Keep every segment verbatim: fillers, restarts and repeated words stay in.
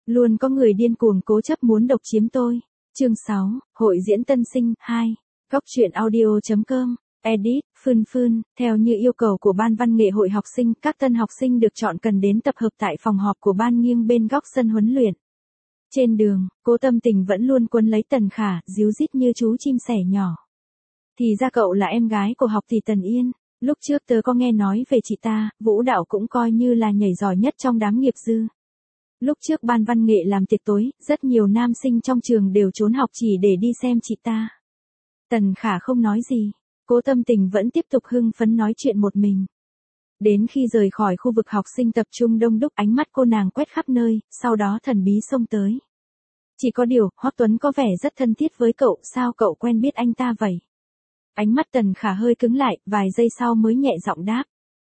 Luôn có người điên cuồng cố chấp muốn độc chiếm tôi. Chương sáu, Hội diễn tân sinh, hai. Góc truyện audio chấm com. Edit, Phương Phương, theo như yêu cầu của ban văn nghệ hội học sinh, các tân học sinh được chọn cần đến tập hợp tại phòng họp của ban nghiêng bên góc sân huấn luyện. Trên đường, Cố Tâm Tình vẫn luôn quấn lấy Tần Khả, díu dít như chú chim sẻ nhỏ. Thì ra cậu là em gái của học tỷ Tần Yên. Lúc trước tớ có nghe nói về chị ta, vũ đạo cũng coi như là nhảy giỏi nhất trong đám nghiệp dư. Lúc trước ban văn nghệ làm tiệc tối, rất nhiều nam sinh trong trường đều trốn học chỉ để đi xem chị ta. Tần Khả không nói gì, Cố Tâm Tình vẫn tiếp tục hưng phấn nói chuyện một mình. Đến khi rời khỏi khu vực học sinh tập trung đông đúc, ánh mắt cô nàng quét khắp nơi, sau đó thần bí xông tới. Chỉ có điều, Hoắc Tuấn có vẻ rất thân thiết với cậu, sao cậu quen biết anh ta vậy? Ánh mắt Tần Khả hơi cứng lại, vài giây sau mới nhẹ giọng đáp.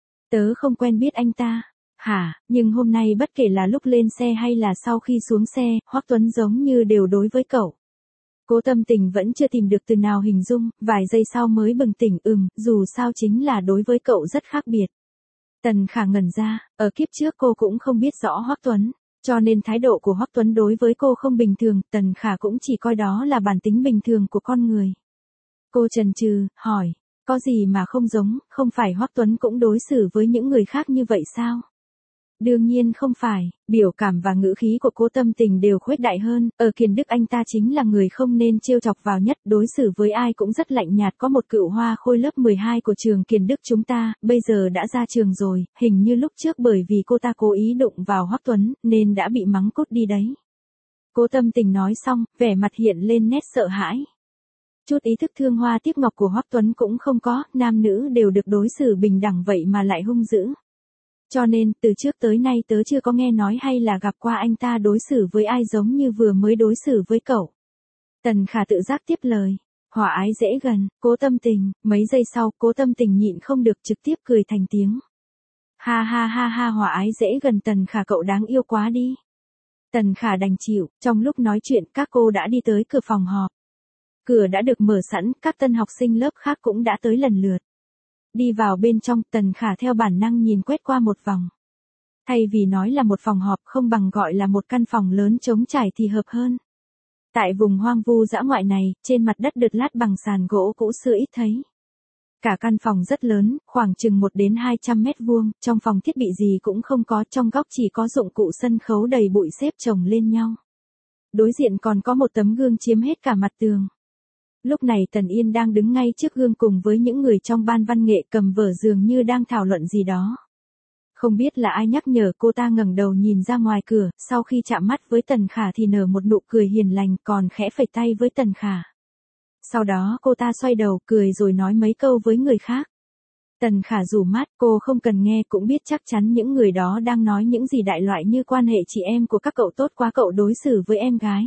Tớ không quen biết anh ta. Hả, nhưng hôm nay bất kể là lúc lên xe hay là sau khi xuống xe, Hoắc Tuấn giống như đều đối với cậu. Cố Tâm Tình vẫn chưa tìm được từ nào hình dung, vài giây sau mới bừng tỉnh, ừm, dù sao chính là đối với cậu rất khác biệt. Tần Khả ngẩn ra, ở kiếp trước cô cũng không biết rõ Hoắc Tuấn, cho nên thái độ của Hoắc Tuấn đối với cô không bình thường, Tần Khả cũng chỉ coi đó là bản tính bình thường của con người. Cô chần chừ, hỏi, có gì mà không giống, không phải Hoắc Tuấn cũng đối xử với những người khác như vậy sao? Đương nhiên không phải, biểu cảm và ngữ khí của Cố Tâm Tình đều khuếch đại hơn, ở Kiền Đức anh ta chính là người không nên trêu chọc vào nhất, đối xử với ai cũng rất lạnh nhạt, có một cựu hoa khôi lớp mười hai của trường Kiền Đức chúng ta, bây giờ đã ra trường rồi, hình như lúc trước bởi vì cô ta cố ý đụng vào Hoắc Tuấn, nên đã bị mắng cút đi đấy. Cố Tâm Tình nói xong, vẻ mặt hiện lên nét sợ hãi. Chút ý thức thương hoa tiếc ngọc của Hoắc Tuấn cũng không có, nam nữ đều được đối xử bình đẳng vậy mà lại hung dữ. Cho nên, từ trước tới nay tớ chưa có nghe nói hay là gặp qua anh ta đối xử với ai giống như vừa mới đối xử với cậu. Tần Khả tự giác tiếp lời. Hòa ái dễ gần, Cố Tâm Tình, mấy giây sau, Cố Tâm Tình nhịn không được trực tiếp cười thành tiếng. Ha ha ha ha, hòa ái dễ gần, Tần Khả cậu đáng yêu quá đi. Tần Khả đành chịu, trong lúc nói chuyện các cô đã đi tới cửa phòng họp. Cửa đã được mở sẵn, các tân học sinh lớp khác cũng đã tới lần lượt. Đi vào bên trong, Tần Khả theo bản năng nhìn quét qua một vòng. Thay vì nói là một phòng họp không bằng gọi là một căn phòng lớn trống trải thì hợp hơn. Tại vùng hoang vu dã ngoại này, trên mặt đất đượt lát bằng sàn gỗ cũ xưa ít thấy. Cả căn phòng rất lớn, khoảng chừng một đến hai trăm mét vuông, trong phòng thiết bị gì cũng không có, trong góc chỉ có dụng cụ sân khấu đầy bụi xếp chồng lên nhau. Đối diện còn có một tấm gương chiếm hết cả mặt tường. Lúc này Tần Yên đang đứng ngay trước gương cùng với những người trong ban văn nghệ cầm vở dường như đang thảo luận gì đó. Không biết là ai nhắc nhở cô ta ngẩng đầu nhìn ra ngoài cửa, sau khi chạm mắt với Tần Khả thì nở một nụ cười hiền lành còn khẽ phẩy tay với Tần Khả. Sau đó cô ta xoay đầu cười rồi nói mấy câu với người khác. Tần Khả rủ mắt, cô không cần nghe cũng biết chắc chắn những người đó đang nói những gì đại loại như quan hệ chị em của các cậu tốt quá, cậu đối xử với em gái.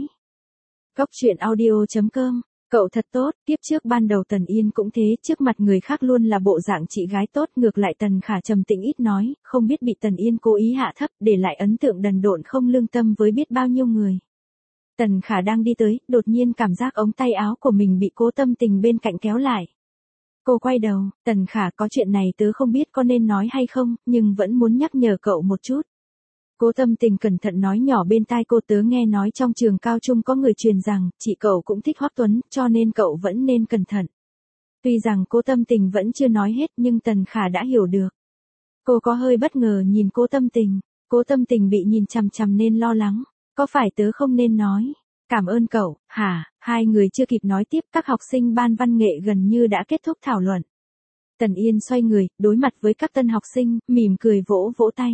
Góc truyện audio chấm com. Cậu thật tốt, tiếp trước ban đầu Tần Yên cũng thế, trước mặt người khác luôn là bộ dạng chị gái tốt, ngược lại Tần Khả trầm tĩnh ít nói, không biết bị Tần Yên cố ý hạ thấp, để lại ấn tượng đần độn không lương tâm với biết bao nhiêu người. Tần Khả đang đi tới, đột nhiên cảm giác ống tay áo của mình bị Cố Tâm Tình bên cạnh kéo lại. Cô quay đầu, Tần Khả, có chuyện này tớ không biết có nên nói hay không, nhưng vẫn muốn nhắc nhở cậu một chút. Cố Tâm Tình cẩn thận nói nhỏ bên tai cô, tớ nghe nói trong trường cao trung có người truyền rằng, chị cậu cũng thích Hoắc Tuấn, cho nên cậu vẫn nên cẩn thận. Tuy rằng Cố Tâm Tình vẫn chưa nói hết nhưng Tần Khả đã hiểu được. Cô có hơi bất ngờ nhìn Cố Tâm Tình, Cố Tâm Tình bị nhìn chằm chằm nên lo lắng, có phải tớ không nên nói? Cảm ơn cậu, hả? Hai người chưa kịp nói tiếp, các học sinh ban văn nghệ gần như đã kết thúc thảo luận. Tần Yên xoay người, đối mặt với các tân học sinh, mỉm cười vỗ vỗ tay.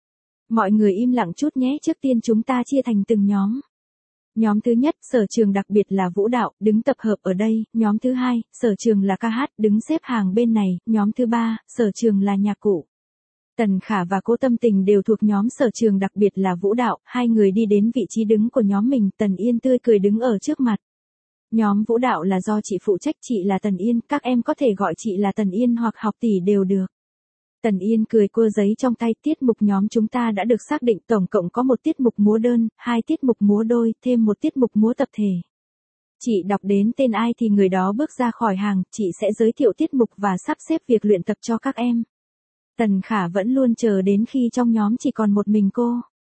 Mọi người im lặng chút nhé, trước tiên chúng ta chia thành từng nhóm. Nhóm thứ nhất, sở trường đặc biệt là vũ đạo, đứng tập hợp ở đây. Nhóm thứ hai, sở trường là ca hát, đứng xếp hàng bên này. Nhóm thứ ba, sở trường là nhạc cụ. Tần Khả và Cố Tâm Tình đều thuộc nhóm sở trường đặc biệt là vũ đạo, hai người đi đến vị trí đứng của nhóm mình, Tần Yên tươi cười đứng ở trước mặt. Nhóm vũ đạo là do chị phụ trách, chị là Tần Yên, các em có thể gọi chị là Tần Yên hoặc học tỷ đều được. Tần Yên cười cua giấy trong tay, tiết mục nhóm chúng ta đã được xác định, tổng cộng có một tiết mục múa đơn, hai tiết mục múa đôi, thêm một tiết mục múa tập thể. Chị đọc đến tên ai thì người đó bước ra khỏi hàng, chị sẽ giới thiệu tiết mục và sắp xếp việc luyện tập cho các em. Tần Khả vẫn luôn chờ đến khi trong nhóm chỉ còn một mình cô.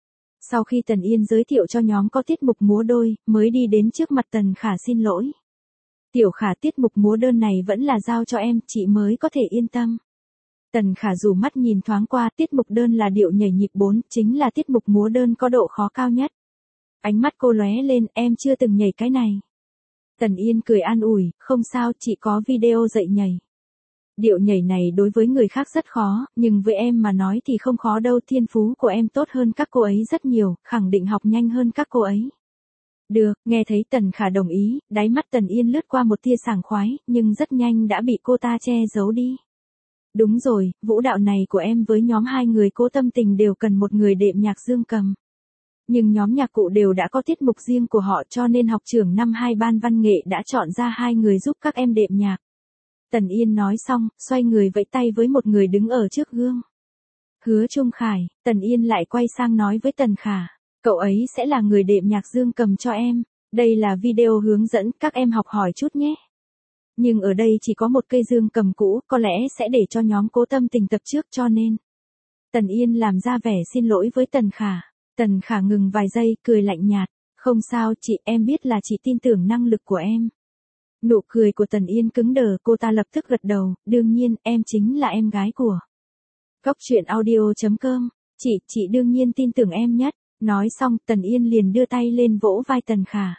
Sau khi Tần Yên giới thiệu cho nhóm có tiết mục múa đôi, mới đi đến trước mặt Tần Khả xin lỗi. Tiểu Khả, tiết mục múa đơn này vẫn là giao cho em, chị mới có thể yên tâm. Tần Khả rủ mắt nhìn thoáng qua, tiết mục đơn là điệu nhảy nhịp bốn, chính là tiết mục múa đơn có độ khó cao nhất. Ánh mắt cô lóe lên, em chưa từng nhảy cái này. Tần Yên cười an ủi, không sao, chị có video dạy nhảy. Điệu nhảy này đối với người khác rất khó, nhưng với em mà nói thì không khó đâu, thiên phú của em tốt hơn các cô ấy rất nhiều, khẳng định học nhanh hơn các cô ấy. Được, nghe thấy Tần Khả đồng ý, đáy mắt Tần Yên lướt qua một tia sảng khoái, nhưng rất nhanh đã bị cô ta che giấu đi. Đúng rồi, vũ đạo này của em với nhóm hai người Cố Tâm Tình đều cần một người đệm nhạc dương cầm. Nhưng nhóm nhạc cụ đều đã có tiết mục riêng của họ, cho nên học trưởng năm hai ban văn nghệ đã chọn ra hai người giúp các em đệm nhạc. Tần Yên nói xong, xoay người vẫy tay với một người đứng ở trước gương. Hứa Trung Khải. Tần Yên lại quay sang nói với Tần Khả, cậu ấy sẽ là người đệm nhạc dương cầm cho em. Đây là video hướng dẫn, các em học hỏi chút nhé. Nhưng ở đây chỉ có một cây dương cầm cũ, có lẽ sẽ để cho nhóm Cố Tâm Tình tập trước, cho nên. Tần Yên làm ra vẻ xin lỗi với Tần Khả. Tần Khả ngừng vài giây, cười lạnh nhạt. Không sao chị, em biết là chị tin tưởng năng lực của em. Nụ cười của Tần Yên cứng đờ, cô ta lập tức gật đầu, đương nhiên, em chính là em gái của Góc truyện audio chấm com. Chị, chị đương nhiên tin tưởng em nhất. Nói xong, Tần Yên liền đưa tay lên vỗ vai Tần Khả.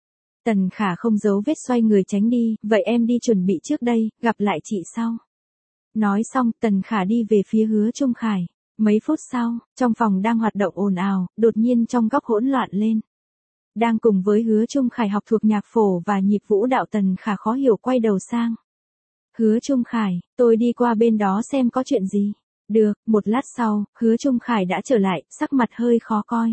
Tần Khả không giấu vết xoay người tránh đi, vậy em đi chuẩn bị trước đây, gặp lại chị sau. Nói xong, Tần Khả đi về phía Hứa Trung Khải. Mấy phút sau, trong phòng đang hoạt động ồn ào, đột nhiên trong góc hỗn loạn lên. Đang cùng với Hứa Trung Khải học thuộc nhạc phổ và nhịp vũ đạo, Tần Khả khó hiểu quay đầu sang. Hứa Trung Khải, tôi đi qua bên đó xem có chuyện gì. Được, một lát sau, Hứa Trung Khải đã trở lại, sắc mặt hơi khó coi.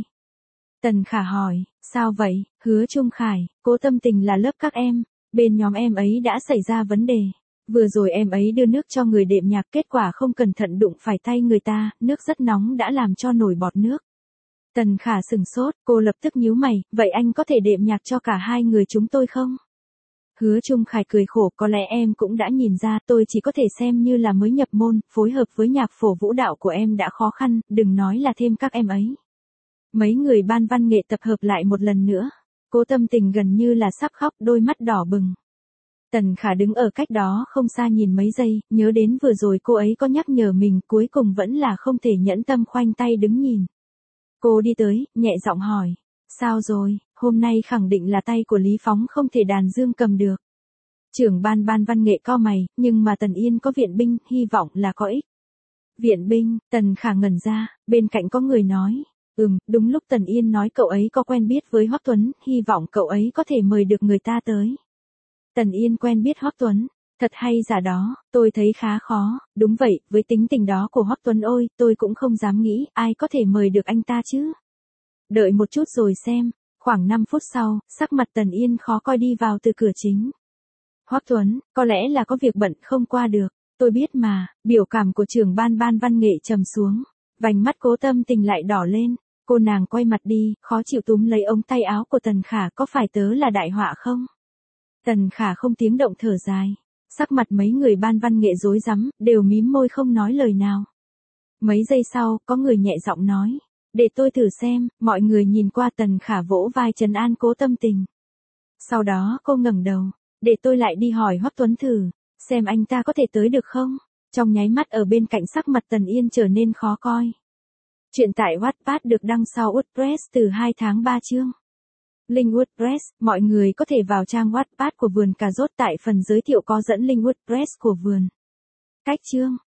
Tần Khả hỏi, sao vậy? Hứa Trung Khải, Cố Tâm Tình là lớp các em, bên nhóm em ấy đã xảy ra vấn đề. Vừa rồi em ấy đưa nước cho người đệm nhạc, kết quả không cẩn thận đụng phải tay người ta, nước rất nóng đã làm cho nổi bọt nước. Tần Khả sừng sốt, cô lập tức nhíu mày, vậy anh có thể đệm nhạc cho cả hai người chúng tôi không? Hứa Trung Khải cười khổ, có lẽ em cũng đã nhìn ra, tôi chỉ có thể xem như là mới nhập môn, phối hợp với nhạc phổ vũ đạo của em đã khó khăn, đừng nói là thêm các em ấy. Mấy người ban văn nghệ tập hợp lại một lần nữa. Cố Tâm Tình gần như là sắp khóc, đôi mắt đỏ bừng. Tần Khả đứng ở cách đó không xa nhìn mấy giây, nhớ đến vừa rồi cô ấy có nhắc nhở mình, cuối cùng vẫn là không thể nhẫn tâm khoanh tay đứng nhìn. Cô đi tới, nhẹ giọng hỏi. Sao rồi, hôm nay khẳng định là tay của Lý Phóng không thể đàn dương cầm được. Trưởng ban ban văn nghệ cau mày, nhưng mà Tần Yên có viện binh, hy vọng là có ích. Viện binh, Tần Khả ngẩn ra, bên cạnh có người nói. Ừm, đúng lúc Tần Yên nói cậu ấy có quen biết với Hoắc Tuấn, hy vọng cậu ấy có thể mời được người ta tới. Tần Yên quen biết Hoắc Tuấn, thật hay giả đó, tôi thấy khá khó, đúng vậy, với tính tình đó của Hoắc Tuấn ôi, tôi cũng không dám nghĩ, ai có thể mời được anh ta chứ. Đợi một chút rồi xem, khoảng năm phút sau, sắc mặt Tần Yên khó coi đi vào từ cửa chính. Hoắc Tuấn, có lẽ là có việc bận không qua được, tôi biết mà, biểu cảm của trưởng ban ban văn nghệ trầm xuống, vành mắt Cố Tâm Tình lại đỏ lên, cô nàng quay mặt đi, khó chịu túm lấy ống tay áo của Tần Khả, có phải tớ là đại họa không? Tần Khả không tiếng động thở dài, sắc mặt mấy người ban văn nghệ rối rắm, đều mím môi không nói lời nào. Mấy giây sau, có người nhẹ giọng nói, để tôi thử xem, mọi người nhìn qua Tần Khả vỗ vai trấn an Cố Tâm Tình. Sau đó cô ngẩng đầu, để tôi lại đi hỏi Hoắc Tuấn thử, xem anh ta có thể tới được không? Trong nháy mắt ở bên cạnh sắc mặt Tần Yên trở nên khó coi. Chuyện tại Wattpad được đăng sau WordPress từ hai tháng ba chương. Link WordPress, mọi người có thể vào trang Wattpad của Vườn Cà Rốt tại phần giới thiệu có dẫn link WordPress của vườn. Cách chương.